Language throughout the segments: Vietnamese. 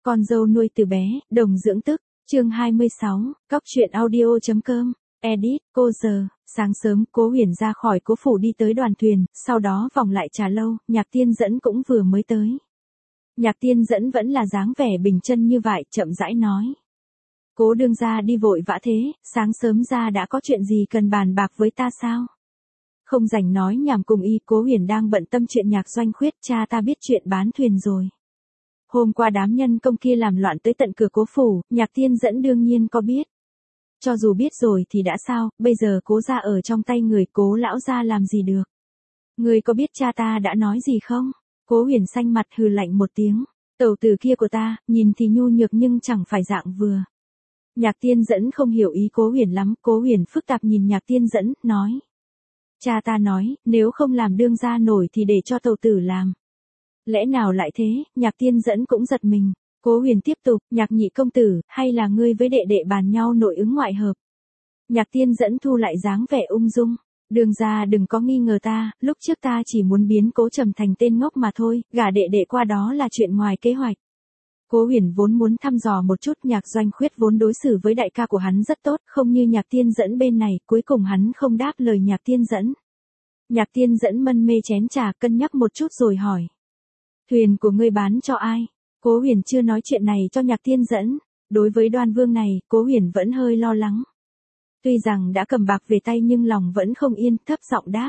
Con dâu nuôi từ bé, đồng dưỡng tức, chương 26, cóc truyện audio.com, edit, cô giờ, sáng sớm Cố Huyền ra khỏi Cố phủ đi tới đoàn thuyền, sau đó vòng lại trà lâu, Nhạc Tiên Dẫn cũng vừa mới tới. Nhạc Tiên Dẫn vẫn là dáng vẻ bình chân như vậy, chậm rãi nói. Cố đương gia đi vội vã thế, sáng sớm ra đã có chuyện gì cần bàn bạc với ta sao? Không rảnh nói nhảm cùng y, Cố Huyền đang bận tâm chuyện Nhạc Doanh Khuyết, cha ta biết chuyện bán thuyền rồi. Hôm qua đám nhân công kia làm loạn tới tận cửa Cố phủ, Nhạc Tiên Dẫn đương nhiên có biết. Cho dù biết rồi thì đã sao, bây giờ Cố gia ở trong tay người, Cố lão gia làm gì được. Người có biết cha ta đã nói gì không? Cố Huyền xanh mặt hừ lạnh một tiếng. Tẩu tử kia của ta, nhìn thì nhu nhược nhưng chẳng phải dạng vừa. Nhạc Tiên Dẫn không hiểu ý Cố Huyền lắm, Cố Huyền phức tạp nhìn Nhạc Tiên Dẫn, nói. Cha ta nói, nếu không làm đương gia nổi thì để cho tẩu tử làm. Lẽ nào lại thế? Nhạc Tiên Dẫn cũng giật mình. Cố Huyền tiếp tục, Nhạc nhị công tử, hay là ngươi với đệ đệ bàn nhau nội ứng ngoại hợp? Nhạc Tiên Dẫn thu lại dáng vẻ ung dung. Đường gia đừng có nghi ngờ ta, lúc trước ta chỉ muốn biến Cố Trầm thành tên ngốc mà thôi, gả đệ đệ qua đó là chuyện ngoài kế hoạch. Cố Huyền vốn muốn thăm dò một chút, Nhạc Doanh Khuyết vốn đối xử với đại ca của hắn rất tốt, không như Nhạc Tiên Dẫn bên này, cuối cùng hắn không đáp lời Nhạc Tiên Dẫn. Nhạc Tiên Dẫn mân mê chén trà, cân nhắc một chút rồi hỏi. Thuyền của ngươi bán cho ai? Cố Huyền chưa nói chuyện này cho Nhạc Tiên Dẫn. Đối với Đoan Vương này, Cố Huyền vẫn hơi lo lắng. Tuy rằng đã cầm bạc về tay nhưng lòng vẫn không yên, thấp giọng đáp.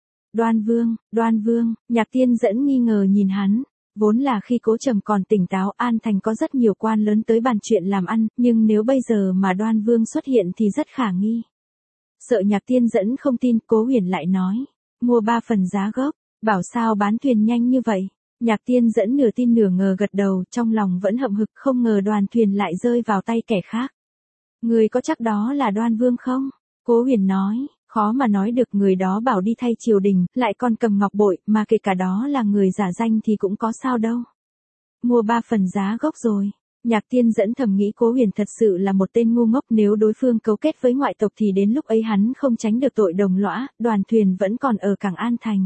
Đoan Vương, Nhạc Tiên Dẫn nghi ngờ nhìn hắn. Vốn là khi Cố Trầm còn tỉnh táo, An Thành có rất nhiều quan lớn tới bàn chuyện làm ăn, nhưng nếu bây giờ mà Đoan Vương xuất hiện thì rất khả nghi. Sợ Nhạc Tiên Dẫn không tin, Cố Huyền lại nói. Mua 3 phần giá gốc, bảo sao bán thuyền nhanh như vậy. Nhạc Tiên Dẫn nửa tin nửa ngờ gật đầu, trong lòng vẫn hậm hực, không ngờ đoàn thuyền lại rơi vào tay kẻ khác. Người có chắc đó là Đoan Vương không? Cố Huyền nói, khó mà nói được, người đó bảo đi thay triều đình, lại còn cầm ngọc bội, mà kể cả đó là người giả danh thì cũng có sao đâu. Mua 3 phần giá gốc rồi. Nhạc Tiên Dẫn thầm nghĩ Cố Huyền thật sự là một tên ngu ngốc, nếu đối phương cấu kết với ngoại tộc thì đến lúc ấy hắn không tránh được tội đồng lõa, đoàn thuyền vẫn còn ở cảng An Thành.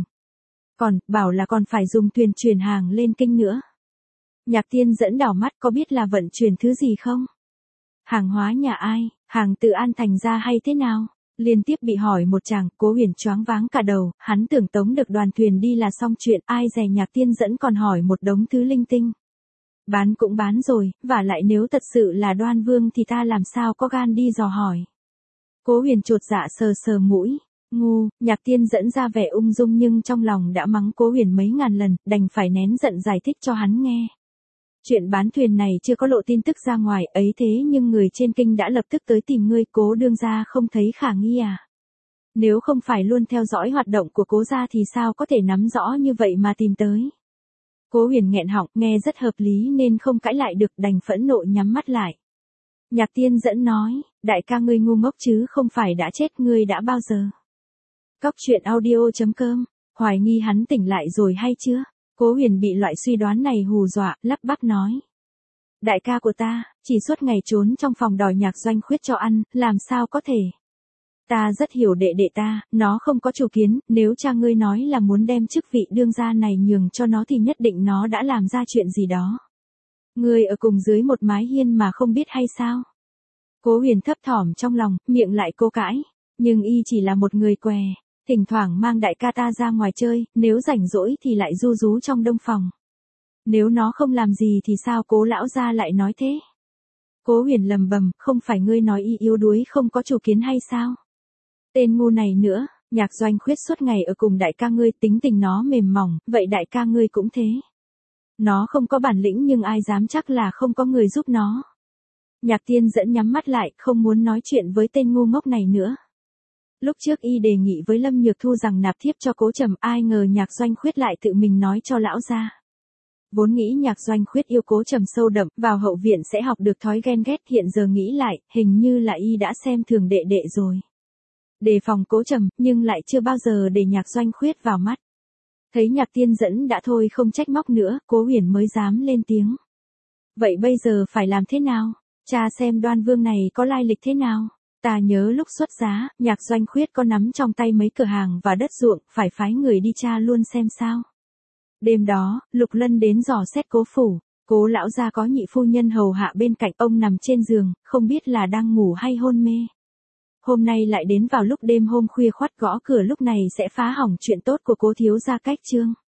Bảo là còn phải dùng thuyền chuyển hàng lên kinh nữa. Nhạc Tiên Dẫn đảo mắt, có biết là vận chuyển thứ gì không? Hàng hóa nhà ai, hàng từ An Thành ra hay thế nào? Liên tiếp bị hỏi một chàng, Cố Huyền choáng váng cả đầu, hắn tưởng tống được đoàn thuyền đi là xong chuyện, ai dè Nhạc Tiên Dẫn còn hỏi một đống thứ linh tinh. Bán cũng bán rồi, và lại nếu thật sự là Đoan Vương thì ta làm sao có gan đi dò hỏi. Cố Huyền chột dạ sờ sờ mũi. Ngu, Nhạc Tiên Dẫn ra vẻ ung dung nhưng trong lòng đã mắng Cố Huyền mấy ngàn lần, đành phải nén giận giải thích cho hắn nghe. Chuyện bán thuyền này chưa có lộ tin tức ra ngoài ấy, thế nhưng người trên kinh đã lập tức tới tìm ngươi, Cố đương gia không thấy khả nghi à? Nếu không phải luôn theo dõi hoạt động của Cố gia thì sao có thể nắm rõ như vậy mà tìm tới? Cố Huyền nghẹn họng, nghe rất hợp lý nên không cãi lại được, đành phẫn nộ nhắm mắt lại. Nhạc Tiên Dẫn nói, đại ca ngươi ngu ngốc chứ không phải đã chết, ngươi đã bao giờ? Cóc truyện audio.com, hoài nghi hắn tỉnh lại rồi hay chưa? Cố Huyền bị loại suy đoán này hù dọa, lắp bắp nói. Đại ca của ta, chỉ suốt ngày trốn trong phòng đòi Nhạc Doanh Khuyết cho ăn, làm sao có thể? Ta rất hiểu đệ đệ ta, nó không có chủ kiến, nếu cha ngươi nói là muốn đem chức vị đương gia này nhường cho nó thì nhất định nó đã làm ra chuyện gì đó. Ngươi ở cùng dưới một mái hiên mà không biết hay sao? Cố Huyền thấp thỏm trong lòng, miệng lại cố cãi, nhưng y chỉ là một người què. Thỉnh thoảng mang đại ca ta ra ngoài chơi, nếu rảnh rỗi thì lại ru rú trong đông phòng. Nếu nó không làm gì thì sao Cố lão gia lại nói thế? Cố Huyền lầm bầm, không phải ngươi nói y yếu đuối không có chủ kiến hay sao? Tên ngu này nữa, Nhạc Doanh Khuyết suốt ngày ở cùng đại ca ngươi, tính tình nó mềm mỏng, vậy đại ca ngươi cũng thế. Nó không có bản lĩnh nhưng ai dám chắc là không có người giúp nó. Nhạc Tiên Dẫn nhắm mắt lại, không muốn nói chuyện với tên ngu ngốc này nữa. Lúc trước y đề nghị với Lâm Nhược Thu rằng nạp thiếp cho Cố Trầm, ai ngờ Nhạc Doanh Khuyết lại tự mình nói cho lão gia. Vốn nghĩ Nhạc Doanh Khuyết yêu Cố Trầm sâu đậm, vào hậu viện sẽ học được thói ghen ghét, hiện giờ nghĩ lại, hình như là y đã xem thường đệ đệ rồi. Đề phòng Cố Trầm, nhưng lại chưa bao giờ để Nhạc Doanh Khuyết vào mắt. Thấy Nhạc Tiên Dẫn đã thôi không trách móc nữa, Cố Huyền mới dám lên tiếng. Vậy bây giờ phải làm thế nào? Cha xem Đoan Vương này có lai lịch thế nào? Ta nhớ lúc xuất giá, Nhạc Doanh Khuyết có nắm trong tay mấy cửa hàng và đất ruộng, phải phái người đi tra luôn xem sao. Đêm đó, Lục Lân đến dò xét Cố phủ. Cố lão gia có nhị phu nhân hầu hạ bên cạnh, ông nằm trên giường, không biết là đang ngủ hay hôn mê. Hôm nay lại đến vào lúc đêm hôm khuya khoắt gõ cửa, lúc này sẽ phá hỏng chuyện tốt của Cố thiếu gia Cách Trương.